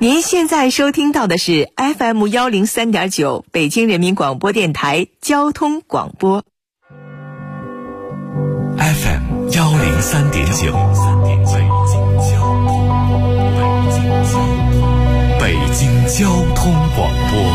您现在收听到的是 FM103.9 北京人民广播电台交通广播。 FM103.9 北京交通广播，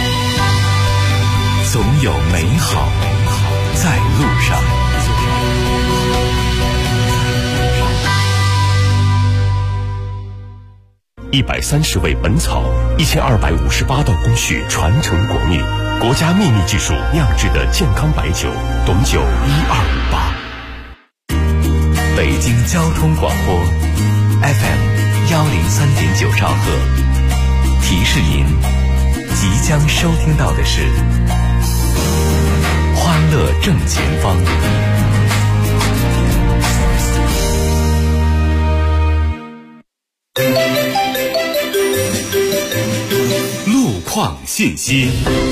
总有美好在路上。130味本草，1258道工序传承国秘，国家秘密技术酿制的健康白酒，董酒1258。北京交通广播 FM103.9 兆赫，提示您即将收听到的是欢乐正前方。路况信息。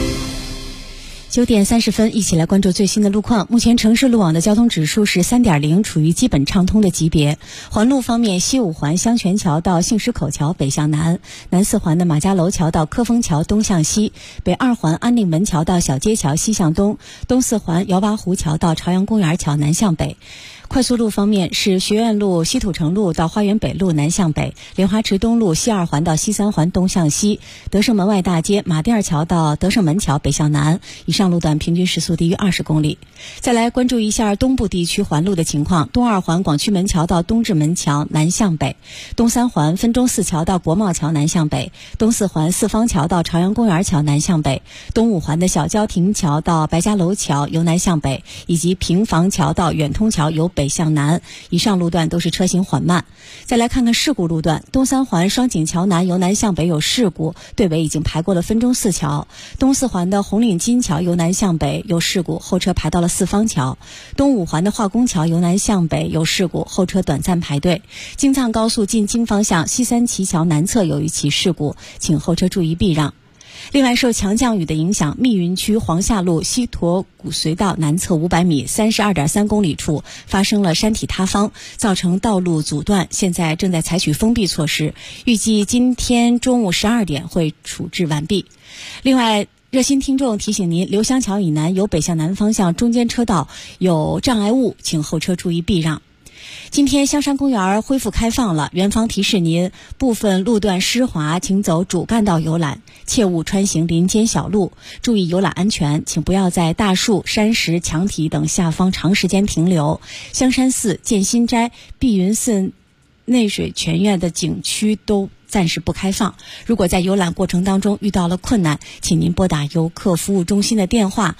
9点30分，一起来关注最新的路况。目前城市路网的交通指数是 3.0， 处于基本畅通的级别。环路方面，西5环香泉桥到杏石口桥北向南，南4环的马家楼桥到科丰桥东向西，北2环安定门桥到小街桥西向东，东4环姚洼湖桥到朝阳公园桥南向北。快速路方面是学院路西土城路到花园北路南向北，莲花池东路西2环到西3环东向西，德胜门外大街马甸桥到德胜门桥北向南，以上路段平均时速低于20公里。再来关注一下东部地区环路的情况，东2环广渠门桥到东直门桥南向北，东3环分钟寺桥到国贸桥南向北，东4环四方桥到朝阳公园桥南向北，东5环的小郊亭桥到白家楼桥由南向北，以及平房桥到远通桥由北向南，以上路段都是车行缓慢。再来看看事故路段，东3环双井桥南由南向北有事故，队尾已经排过了分钟寺桥。东4环的红岭金桥由南向北有事故，后车排到了四方桥。东5环的化工桥由南向北有事故，后车短暂排队。京藏高速进京方向西三旗桥南侧有一起事故，请后车注意避让。另外，受强降雨的影响，密云区黄下路西驼骨隧道南侧500米 32.3 公里处发生了山体塌方，造成道路阻断，现在正在采取封闭措施，预计今天中午12点会处置完毕。另外，热心听众提醒您，刘湘桥以南由北向南方向中间车道有障碍物，请后车注意避让。今天香山公园恢复开放了，园方提示您，部分路段湿滑，请走主干道游览，切勿穿行林间小路，注意游览安全，请不要在大树、山石、墙体等下方长时间停留。香山寺、建新斋、碧云寺、内水泉院的景区都暂时不开放，如果在游览过程当中遇到了困难，请您拨打游客服务中心的电话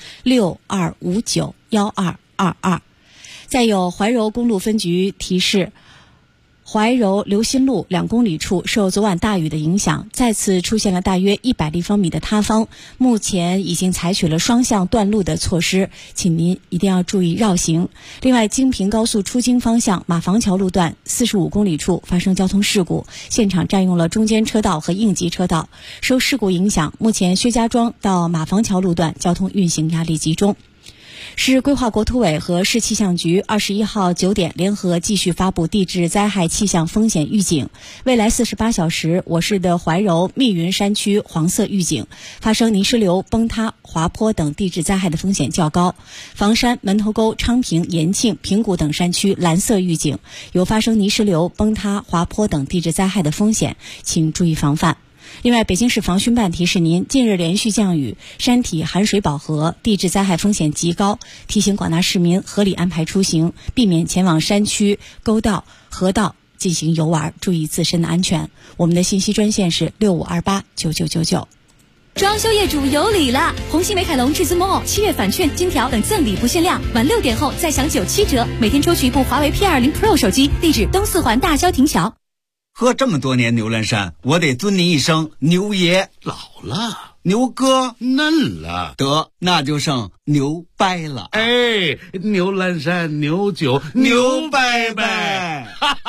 62591222。再有怀柔公路分局提示，怀柔刘新路2公里处受昨晚大雨的影响，再次出现了大约100立方米的塌方，目前已经采取了双向断路的措施，请您一定要注意绕行。另外，京平高速出京方向马房桥路段45公里处发生交通事故，现场占用了中间车道和应急车道，受事故影响，目前薛家庄到马房桥路段交通运行压力集中。市规划国土委和市气象局21号9点联合继续发布地质灾害气象风险预警。未来48小时，我市的怀柔、密云山区黄色预警，发生泥石流、崩塌、滑坡等地质灾害的风险较高。房山、门头沟、昌平、延庆、平谷等山区蓝色预警，有发生泥石流、崩塌、滑坡等地质灾害的风险，请注意防范。另外，北京市防汛办提示您，近日连续降雨，山体含水饱和，地质灾害风险极高，提醒广大市民合理安排出行，避免前往山区、沟道、河道进行游玩，注意自身的安全。我们的信息专线是65289999。 装修业主有礼了！红星美凯龙至尊 Mall7月返券、金条等赠礼不限量，晚6点后再享97折，每天抽取一部华为 P20 Pro 手机。地址东4环大郊亭桥。 喝这么多年牛栏山，我得尊您一声牛爷。 老了， 牛哥嫩了， 得那就剩牛掰了。 哎，牛栏山牛酒牛掰掰。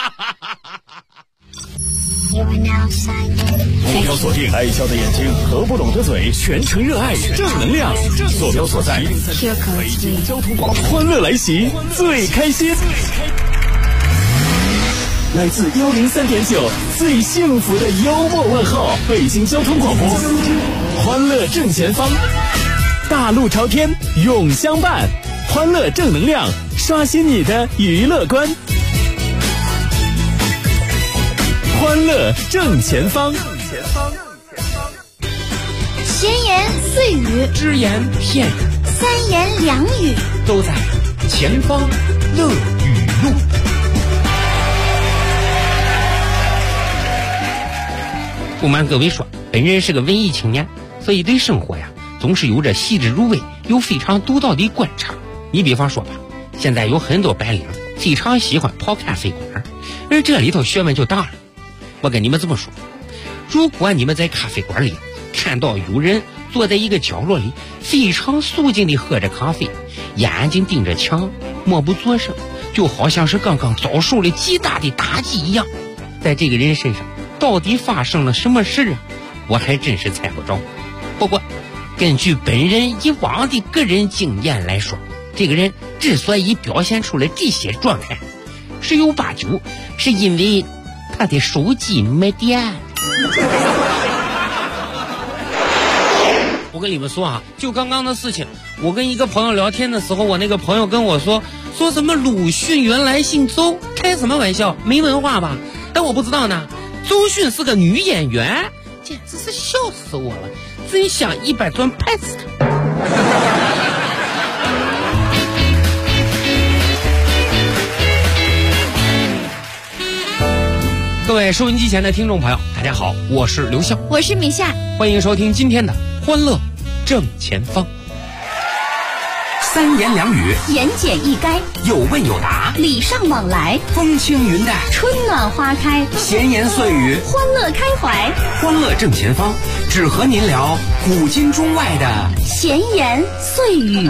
目标锁定爱笑的眼睛和不懂的嘴，全程热爱正能量。坐标所在，北京交通广播，欢乐来袭，最开心。 来自103.9最幸福的幽默问候，北京交通广播，欢乐正前方，大路朝天永相伴，欢乐正能量，刷新你的娱乐观。欢乐正前方， 闲言碎语， 只言片语， 三言两语， 都在前方乐语录。不瞒各位说，本人是个文艺青年，所以对生活呀总是有着细致入微又非常独到的观察。你比方说吧，现在有很多白领非常喜欢跑咖啡馆，而这里头学问就大了。我跟你们这么说，如果你们在咖啡馆里看到有人坐在一个角落里非常肃静地喝着咖啡，眼睛盯着墙，默不作声，就好像是刚刚遭受了极大的打击一样，在这个人身上到底发生了什么事啊？我还真是猜不着。不过根据本人以往的个人经验来说，这个人之所以表现出了这些状态，10有8九是因为他的手机没电。我跟你们说啊，就刚刚的事情，我跟一个朋友聊天的时候，我那个朋友跟我说什么鲁迅原来姓周，开什么玩笑，没文化吧？但我不知道呢，周迅是个女演员，简直是笑死我了，真想100砖拍死她。各位收音机前的听众朋友，大家好，我是刘笑， 我是米夏， 欢迎收听今天的欢乐正前方。 三言两语， 言简意赅， 有问有答， 礼尚往来， 风轻云淡， 春暖花开， 闲言碎语， 欢乐开怀。 欢乐正前方，只和您聊古今中外的闲言碎语。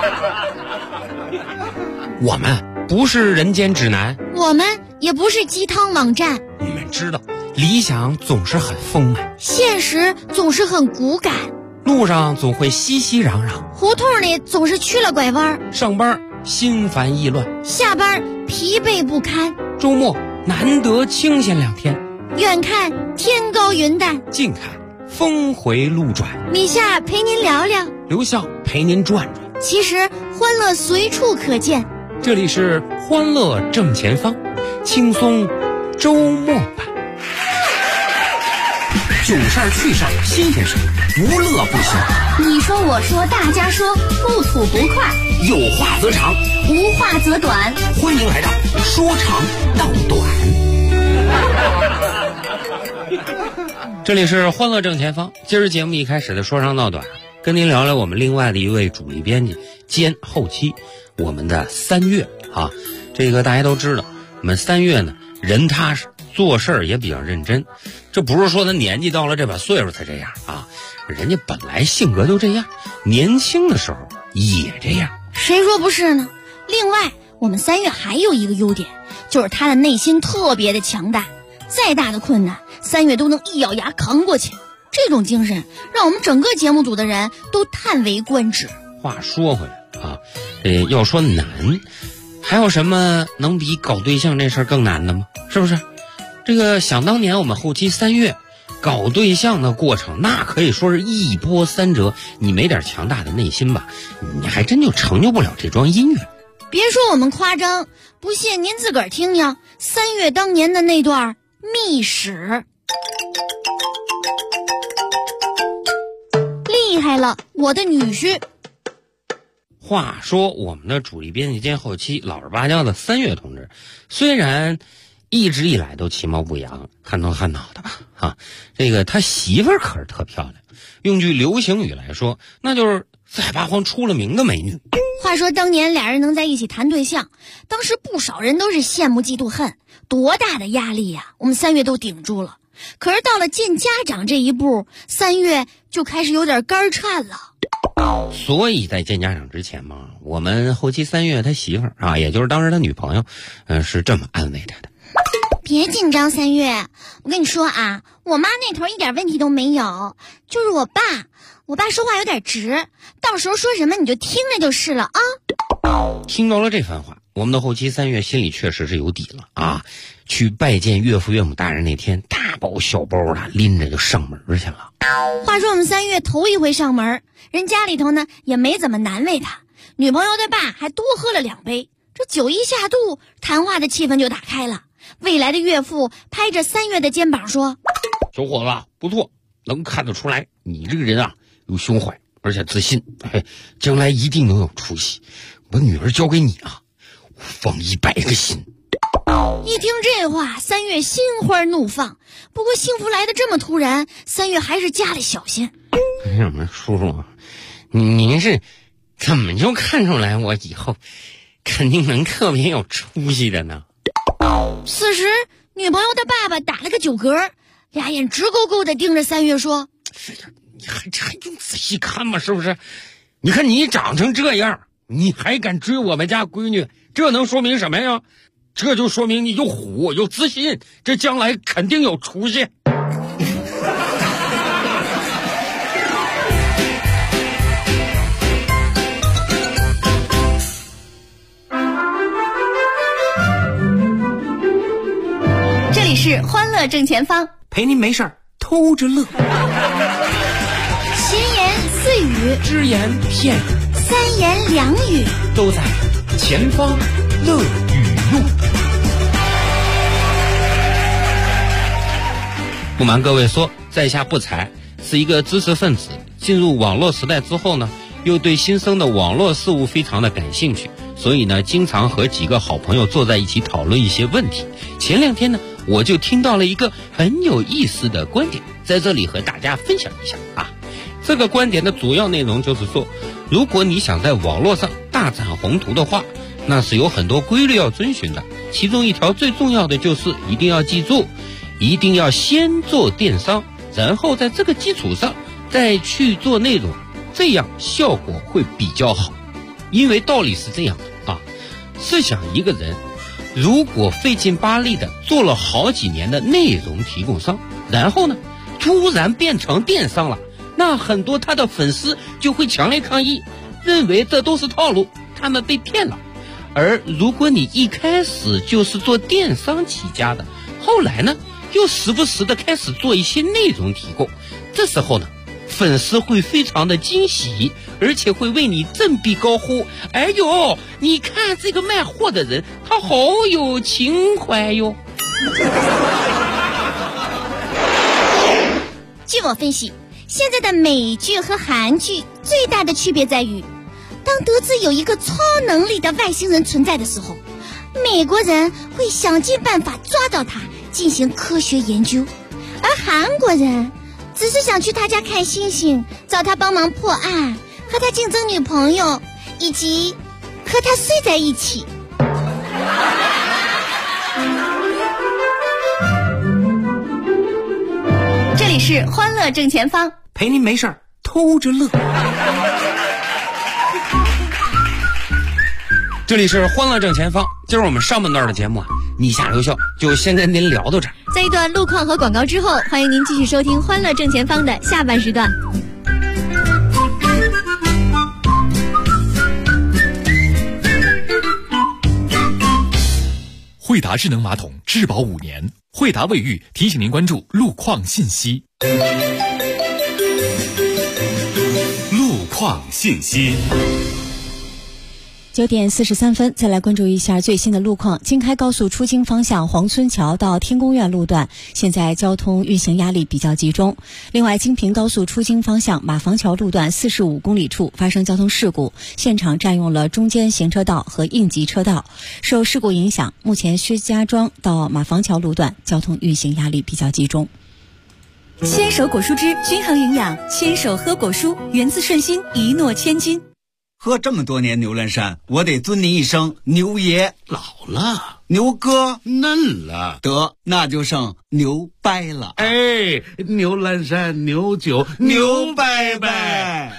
我们不是人间指南， 我们也不是鸡汤网站。 你们知道，理想总是很丰满， 现实总是很骨感， 路上总会熙熙攘攘， 胡同里总是曲了拐弯， 上班心烦意乱， 下班疲惫不堪， 周末难得清闲2天， 远看天高云淡， 近看峰回路转。 米夏陪您聊聊， 刘笑陪您转转。 其实欢乐随处可见， 这里是欢乐正前方，轻松周末版。 囧事儿趣事儿新鲜事儿，无乐不休。 你说我说大家说，不吐不快， 有话则长， 无话则短。 欢迎来到说长道短。 这里是欢乐正前方，今儿节目一开始的说长道短，跟您聊聊我们另外的一位主力编辑兼后期，我们的3月啊。这个大家都知道，我们3月呢人踏实，做事儿也比较认真。这不是说他年纪到了这把岁数才这样啊，人家本来性格就这样，年轻的时候也这样。 谁说不是呢？另外，我们3月还有一个优点，就是他的内心特别的强大，再大的困难，3月都能一咬牙扛过去。这种精神让我们整个节目组的人都叹为观止。 话说回来啊，要说难，还有什么能比搞对象这事儿更难的吗？是不是？这个想当年我们后期3月搞对象的过程，那可以说是一波三折。你没点强大的内心吧，你还真就成就不了这桩姻缘。 别说我们夸张，不信您自个儿听听3月当年的那段秘史。厉害了，我的女婿。 话说我们的主力编辑兼后期老实巴交的3月同志，虽然一直以来都其貌不扬，憨头憨脑的吧啊，这个他媳妇儿可是特漂亮，用句流行语来说，那就是在八荒出了名的美女。 话说当年俩人能在一起谈对象，当时不少人都是羡慕嫉妒恨，多大的压力呀，我们3月都顶住了。可是到了见家长这一步，3月就开始有点肝颤了。 所以在见家长之前嘛，我们后期3月他媳妇儿啊，也就是当时他女朋友，是这么安慰他的： 别紧张，3月，我跟你说啊，我妈那头一点问题都没有，就是我爸说话有点直，到时候说什么你就听着就是了啊。 听到了这番话，我们的后期3月心里确实是有底了啊， 去拜见岳父岳母大人那天，大包小包的拎着就上门去了。 话说我们3月头一回上门，人家里头呢也没怎么难为他，女朋友的爸还多喝了2杯，这酒一下肚，谈话的气氛就打开了。未来的岳父拍着3月的肩膀说： 小伙子不错，能看得出来你这个人啊有胸怀，而且自信，将来一定能有出息。我女儿交给你啊，我放100个心。 一听这话，3月心花怒放。不过幸福来得这么突然，3月还是加了小心。 什么叔叔，您是怎么就看出来我以后肯定能特别有出息的呢？ 此时女朋友的爸爸打了个酒嗝，俩眼直勾勾地盯着3月说： 你还用仔细看吗？是不是？你看你长成这样，你还敢追我们家闺女，这能说明什么呀？这就说明你有虎有自信，这将来肯定有出息。 这里是欢乐正前方， 陪您没事儿偷着乐。 闲言碎语， 只言片语 ，3言2语， 都在前方乐语录。 不瞒各位说，在下不才是一个知识分子，进入网络时代之后呢，又对新生的网络事物非常的感兴趣，所以呢，经常和几个好朋友坐在一起讨论一些问题。前2天呢，我就听到了一个很有意思的观点，在这里和大家分享一下啊。这个观点的主要内容就是说，如果你想在网络上大展宏图的话，那是有很多规律要遵循的，其中一条最重要的就是一定要记住，一定要先做电商，然后在这个基础上再去做内容，这样效果会比较好。因为道理是这样的啊，试想一个人如果费劲巴力的做了好几年的内容提供商，然后呢突然变成电商了，那很多他的粉丝就会强烈抗议，认为这都是套路，他们被骗了。而如果你一开始就是做电商起家的，后来呢又时不时的开始做一些内容提供，这时候呢粉丝会非常的惊喜，而且会为你振臂高呼：哎呦，你看这个卖货的人，他好有情怀哟。 据我分析，现在的美剧和韩剧最大的区别在于，当得知有一个超能力的外星人存在的时候，美国人会想尽办法抓到他进行科学研究，而韩国人只是想去他家看星星，找他帮忙破案，和他竞争女朋友，以及和他睡在一起。 这里是欢乐正前方， 陪您没事儿偷着乐。 这里是欢乐正前方，今儿我们上半段的节目啊，你下留校就先跟您聊到这儿。 在一段路况和广告之后，欢迎您继续收听欢乐正前方的下半时段。 惠达智能马桶质保5年，惠达卫浴提醒您关注路况信息。 路况信息。 9点43分，再来关注一下最新的路况。京开高速出京方向黄村桥到天宫苑路段，现在交通运行压力比较集中。另外，京平高速出京方向马房桥路段45公里处发生交通事故，现场占用了中间行车道和应急车道。受事故影响，目前薛家庄到马房桥路段交通运行压力比较集中。 牵手果蔬汁均衡营养，牵手喝果蔬，源自顺心，一诺千金。 喝这么多年牛栏山，我得尊您一声牛爷。 老了， 牛哥嫩了， 得那就剩牛掰了。 哎，牛栏山牛酒牛掰掰。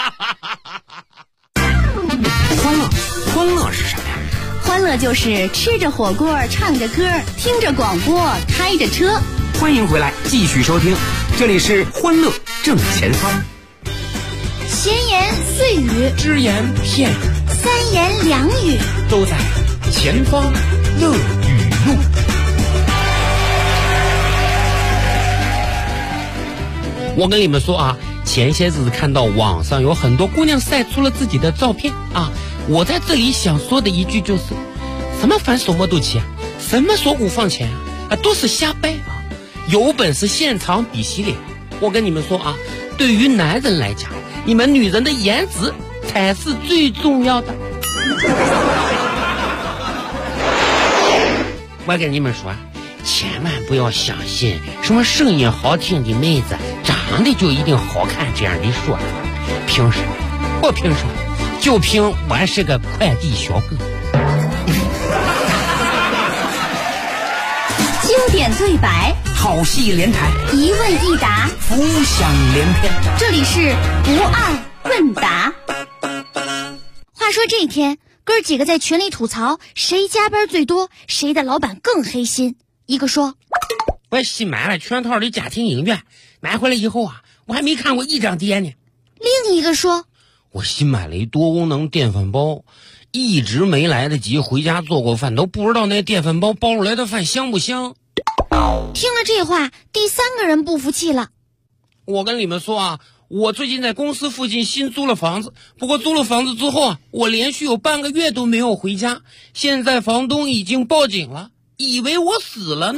欢乐是什么呀？ 欢乐就是吃着火锅，唱着歌，听着广播，开着车。 欢迎回来，继续收听，这里是欢乐正前方。 闲言碎语， 只言片语 ，3言2语， 都在前方乐语录。 我跟你们说啊，前些日子看到网上有很多姑娘晒出了自己的照片啊，我在这里想说的一句就是，什么反手摸肚脐啊，什么锁骨放前啊，都是瞎掰啊！有本事现场比洗脸。我跟你们说啊，对于男人来讲，你们女人的颜值才是最重要的。我跟你们说，千万不要相信什么声音好听的妹子长得就一定好看这样的说法。凭什么？我凭什么？就凭我是个快递小哥。 经典对白， 好戏连台， 一问一答， 浮想联翩。 这里是不二问答。 话说这天，哥几个在群里吐槽谁加班最多，谁的老板更黑心。一个说， 我新买了全套的家庭影院，买回来以后啊，我还没看过一张碟呢。 另一个说， 我新买了一多功能电饭煲，一直没来得及回家做过饭，都不知道那电饭煲煲出来的饭香不香。 听了这话，第三个人不服气了。 我跟你们说啊，我最近在公司附近新租了房子，不过租了房子之后啊，我连续有半个月都没有回家，现在房东已经报警了，以为我死了呢。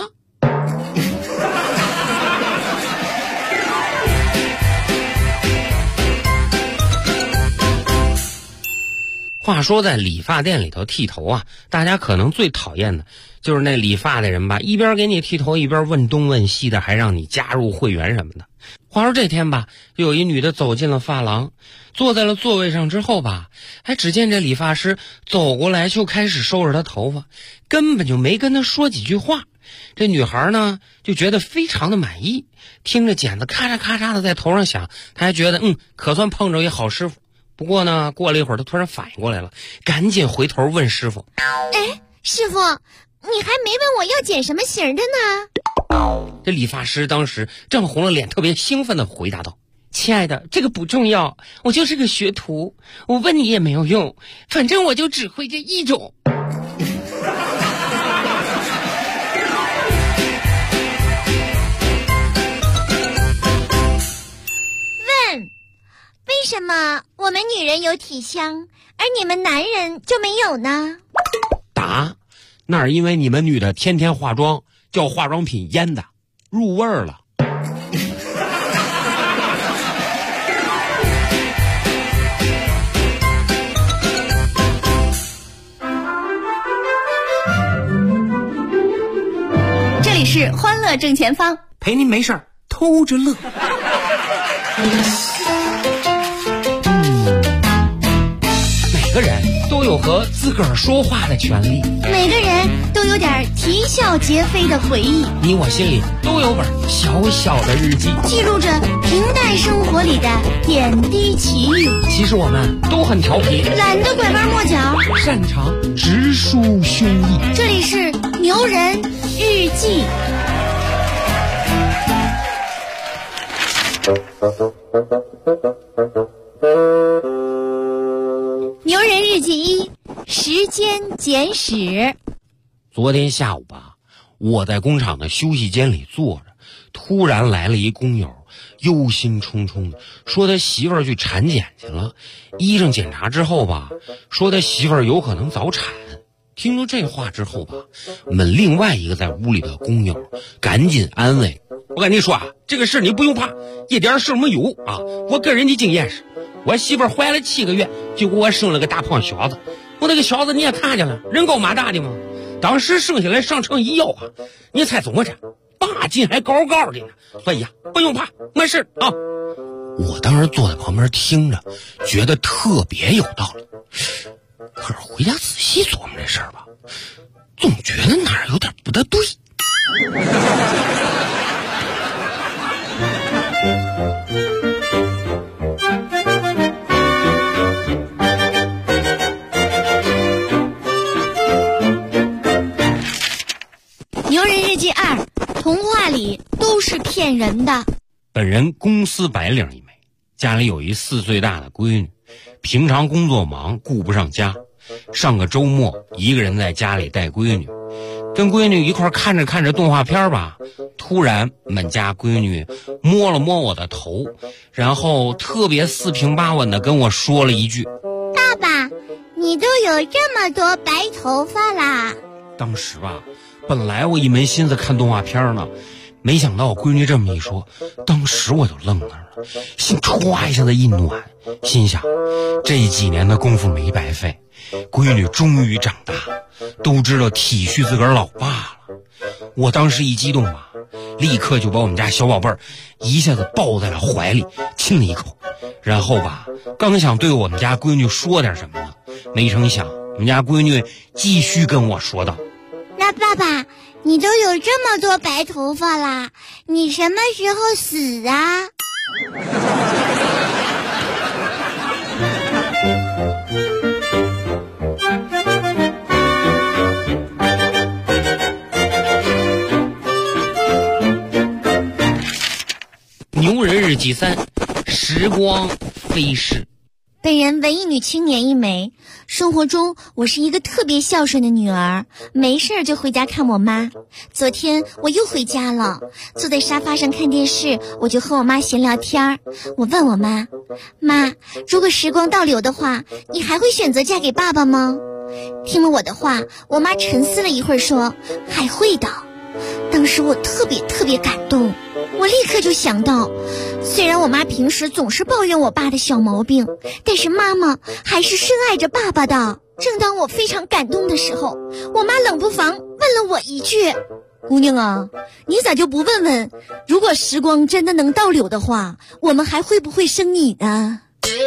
话说在理发店里头剃头啊，大家可能最讨厌的就是那理发的人吧，一边给你剃头一边问东问西的，还让你加入会员什么的。话说这天吧，有一女的走进了发廊，坐在了座位上之后吧，只见这理发师走过来就开始收拾她头发，根本就没跟她说几句话。这女孩呢就觉得非常的满意，听着剪子咔嚓咔嚓的在头上响，她还觉得可算碰着一好师傅。不过呢，过了一会儿，她突然反应过来了，赶紧回头问师傅：“ 哎，师傅，你还没问我要剪什么型的呢？” 这理发师当时正红了脸，特别兴奋地回答道：“亲爱的，这个不重要，我就是个学徒，我问你也没有用，反正我就只会这一种。” 为什么我们女人有体香，而你们男人就没有呢？ 答：那是因为你们女的天天化妆，叫化妆品腌的，入味儿了。 这里是欢乐正前方， 陪您没事儿偷着乐。 每个人都有和自个儿说话的权利， 每个人都有点啼笑皆非的回忆， 你我心里都有本小小的日记， 记录着平淡生活里的点滴奇遇。 其实我们都很调皮， 懒得拐弯抹角， 擅长直抒胸臆。 这里是牛人日记。牛人日记1，时间简史。 昨天下午吧，我在工厂的休息间里坐着，突然来了一工友，忧心忡忡的说他媳妇儿去产检去了。医生检查之后吧，说他媳妇儿有可能早产。听了这话之后吧，我们另外一个在屋里的工友赶紧安慰我，跟你说啊，这个事你不用怕，一点事没有啊。我个人的经验是，我媳妇儿怀了7个月就给我生了个大胖小子，我那个小子你也看见了，人高马大的嘛，当时生下来上秤一摇啊，你猜怎么着，8斤还高高的呢。所以呀，不用怕，没事啊。我当时坐在旁边听着，觉得特别有道理。可是回家仔细琢磨这事儿吧，总觉得哪儿有点不大对。 牛人日记2，童话里都是骗人的。 本人公司白领一枚，家里有一4岁大的闺女，平常工作忙顾不上家，上个周末一个人在家里带闺女， 跟闺女一块看着动画片吧，突然我们家闺女摸了摸我的头，然后特别四平八稳的跟我说了一句： 爸爸，你都有这么多白头发啦。 当时吧，本来我一门心思看动画片呢，没想到我闺女这么一说，当时我就愣那儿了，心歘一下子一暖，心想这几年的功夫没白费，闺女终于长大，都知道体恤自个儿老爸了。我当时一激动吧，立刻就把我们家小宝贝儿一下子抱在了怀里，亲了一口，然后吧，刚想对我们家闺女说点什么呢，没成想我们家闺女继续跟我说道： 那爸爸，你都有这么多白头发啦，你什么时候死啊？ 牛人日记3，时光飞逝。 本人文艺女青年一枚，生活中我是一个特别孝顺的女儿，没事就回家看我妈。昨天我又回家了，坐在沙发上看电视，我就和我妈闲聊天。我问我妈：妈，如果时光倒流的话，你还会选择嫁给爸爸吗？听了我的话，我妈沉思了一会儿说：还会的。当时我特别感动，我立刻就想到，虽然我妈平时总是抱怨我爸的小毛病，但是妈妈还是深爱着爸爸的。正当我非常感动的时候，我妈冷不防问了我一句：姑娘啊，你咋就不问问，如果时光真的能倒流的话，我们还会不会生你呢？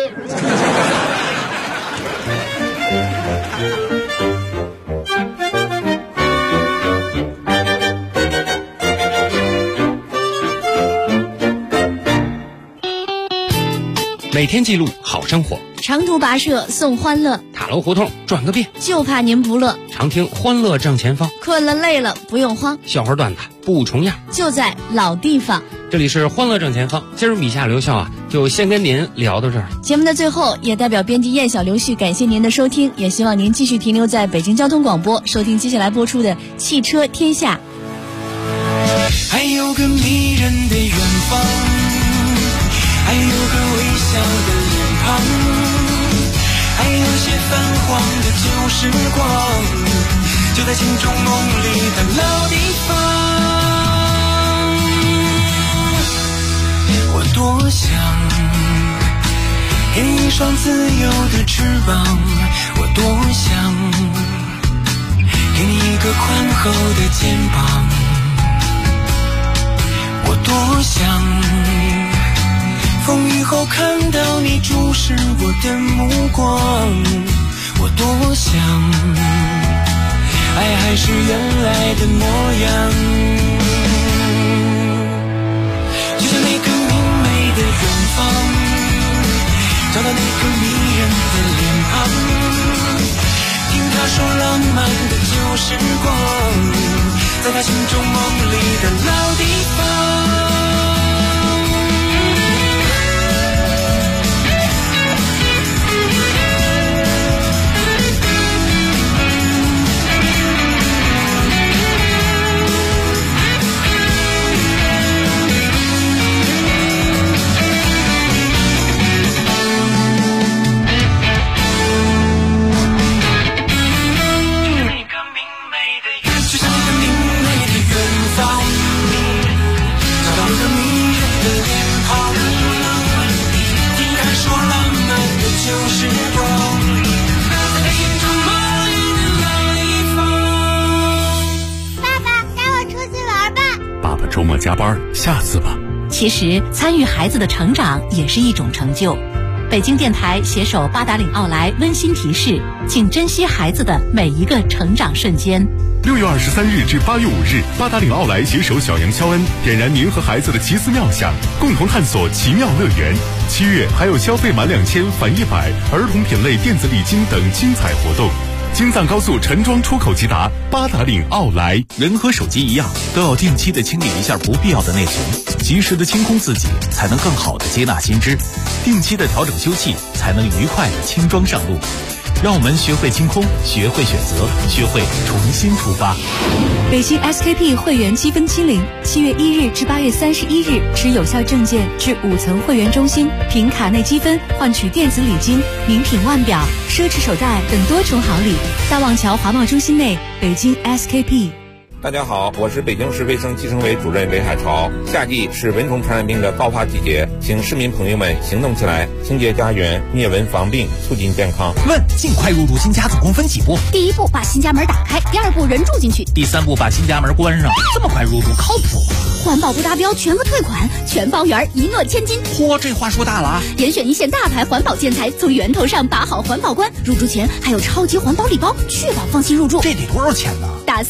每天记录好生活， 长途跋涉送欢乐， 塔楼胡同转个遍， 就怕您不乐。 常听欢乐正前方， 困了累了不用慌， 笑话段子不重样， 就在老地方。 这里是欢乐正前方，今儿米夏刘笑就先跟您聊到这儿。 节目的最后，也代表编辑燕小刘旭感谢您的收听，也希望您继续停留在北京交通广播，收听接下来播出的汽车天下。 还有个迷人的远方，还有个微笑的脸庞，还有些泛黄的旧时光，就在心中梦里的老地方。我多想给你一双自由的翅膀，我多想给你一个宽厚的肩膀，我多想风雨后看到你注视我的目光，我多想爱还是原来的模样，就像那个明媚的远方，找到那个迷人的脸庞，听他说浪漫的旧时光，在他心中梦里的老地方。 周末加班，下次吧。 其实参与孩子的成长也是一种成就。北京电台携手八达岭奥莱温馨提示，请珍惜孩子的每一个成长瞬间。 6月23日至8月5日，八达岭奥莱携手小杨肖恩，点燃您和孩子的奇思妙想，共同探索奇妙乐园。7月还有消费满2000返100，儿童品类电子礼金等精彩活动。京藏高速陈庄出口即达，八达岭奥莱。 人和手机一样，都要定期的清理一下不必要的内存，及时的清空自己，才能更好的接纳新知；定期的调整修葺，才能愉快的轻装上路。 让我们学会清空，学会选择，学会重新出发。 北京 SKP 会员积分清零，7月1日至8月31日，持有效证件至5层会员中心，凭卡内积分换取电子礼金、名品腕表、奢侈手袋等多重好礼。大望桥华贸中心内，北京 SKP。 大家好，我是北京市卫生计生委主任韦海潮。夏季是蚊虫传染病的爆发季节，请市民朋友们行动起来，清洁家园，灭蚊防病，促进健康。 问：尽快入住新家总共分几步？ 第一步，把新家门打开；第二步，人住进去； 第三步，把新家门关上。这么快入住，靠谱吗？ 环保不达标，全额退款，全包圆，一诺千金。 嚯，这话说大了啊！ 严选一线大牌环保建材，从源头上把好环保关。入住前还有超级环保礼包，确保放心入住。 这得多少钱呢？ 打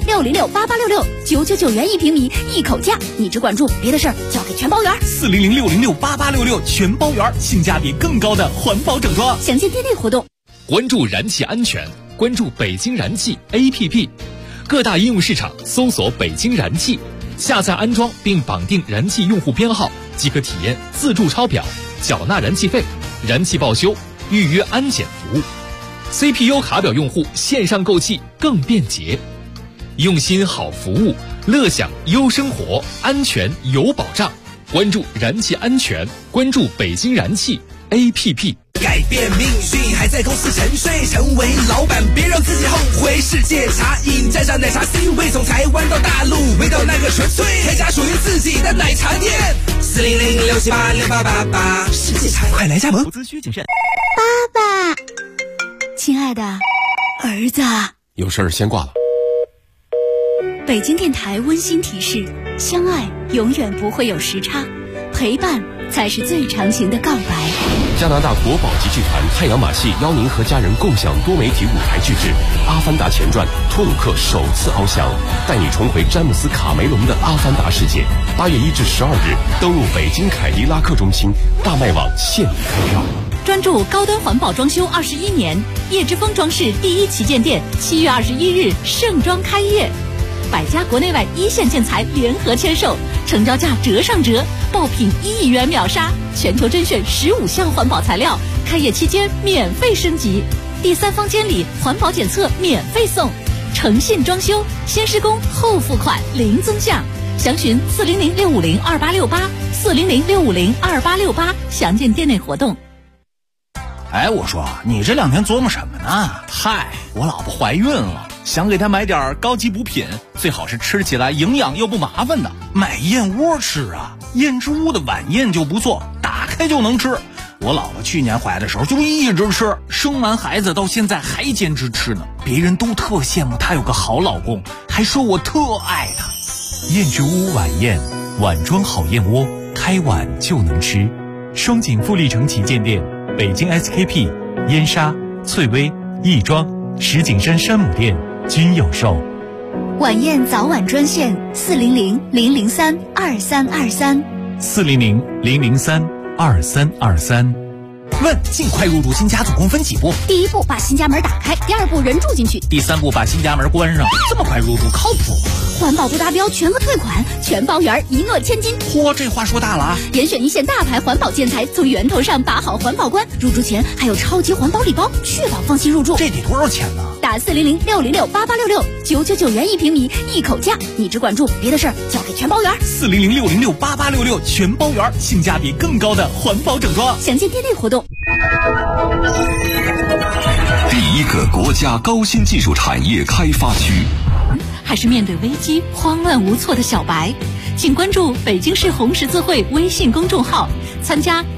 400-606-8866，999元1平米，一口价。你只管住，别的事儿交给全包圆。 400-606-8866，全包圆，性价比更高的环保整装。 详见店内活动。 关注燃气安全，关注北京燃气 APP， 各大应用市场搜索北京燃气，下载安装并绑定燃气用户编号，即可体验自助抄表、缴纳燃气费、燃气报修、预约安检服务。CPU 卡表用户线上购气更便捷，用心好服务，乐享优生活，安全有保障。关注燃气安全，关注北京燃气 APP。 改变命运还在公司沉睡，成为老板别让自己后悔。世界茶饮沾上奶茶 C 位，从台湾到大陆，味道那个纯粹，开家属于自己的奶茶店。400-678-6888，世界茶快来加盟。 投资需谨慎。 爸爸，亲爱的儿子， 有事儿先挂了。 北京电台温馨提示：相爱永远不会有时差，陪伴才是最长情的告白。 加拿大国宝级剧团太阳马戏邀您和家人共享多媒体舞台剧制《阿凡达前传》，托鲁克首次翱翔，带你重回詹姆斯·卡梅隆的阿凡达世界。8月1至12日，登陆北京凯迪拉克中心，大麦网现已开票。 专注高端环保装修21年，叶之峰装饰第一旗舰店7月21日盛装开业。百家国内外一线建材联合签售，成交价折上折，爆品1亿元秒杀，全球甄选15项环保材料，开业期间免费升级，第3方监理环保检测免费送，诚信装修，先施工后付款零增项。详询400-650-2868，400-650-2868，详见店内活动。 哎，我说你这2天琢磨什么呢？嗨，我老婆怀孕了，想给她买点高级补品，最好是吃起来营养又不麻烦的。买燕窝吃啊，燕之屋的晚宴就不错，打开就能吃。我老婆去年怀的时候就一直吃，生完孩子到现在还坚持吃呢。别人都特羡慕她有个好老公，还说我特爱她。 燕之屋晚宴，碗装好燕窝，开碗就能吃。双井富力城旗舰店，北京 SKP、燕莎、翠微、亦庄、石景山山姆店均有售。 晚宴早晚专线400-003-2323。 400-003-2323。 问：尽快入住新家总共分几步？ 第一步，把新家门打开；第二步，人住进去； 第三步，把新家门关上。这么快入住，靠谱吗？ 环保不达标，全额退款，全包圆，一诺千金。 嚯，这话说大了啊！ 严选一线大牌环保建材，从源头上把好环保关。入住前还有超级环保礼包，确保放心入住。 这得多少钱呢？ 打400-606-8866，999元1平米，一口价。你只管住，别的事儿交给全包圆。 400-606-8866，全包圆，性价比更高的环保整装。 详见店内活动。 第一个国家高新技术产业开发区， 还是面对危机慌乱无措的小白，请关注北京市红十字会微信公众号，参加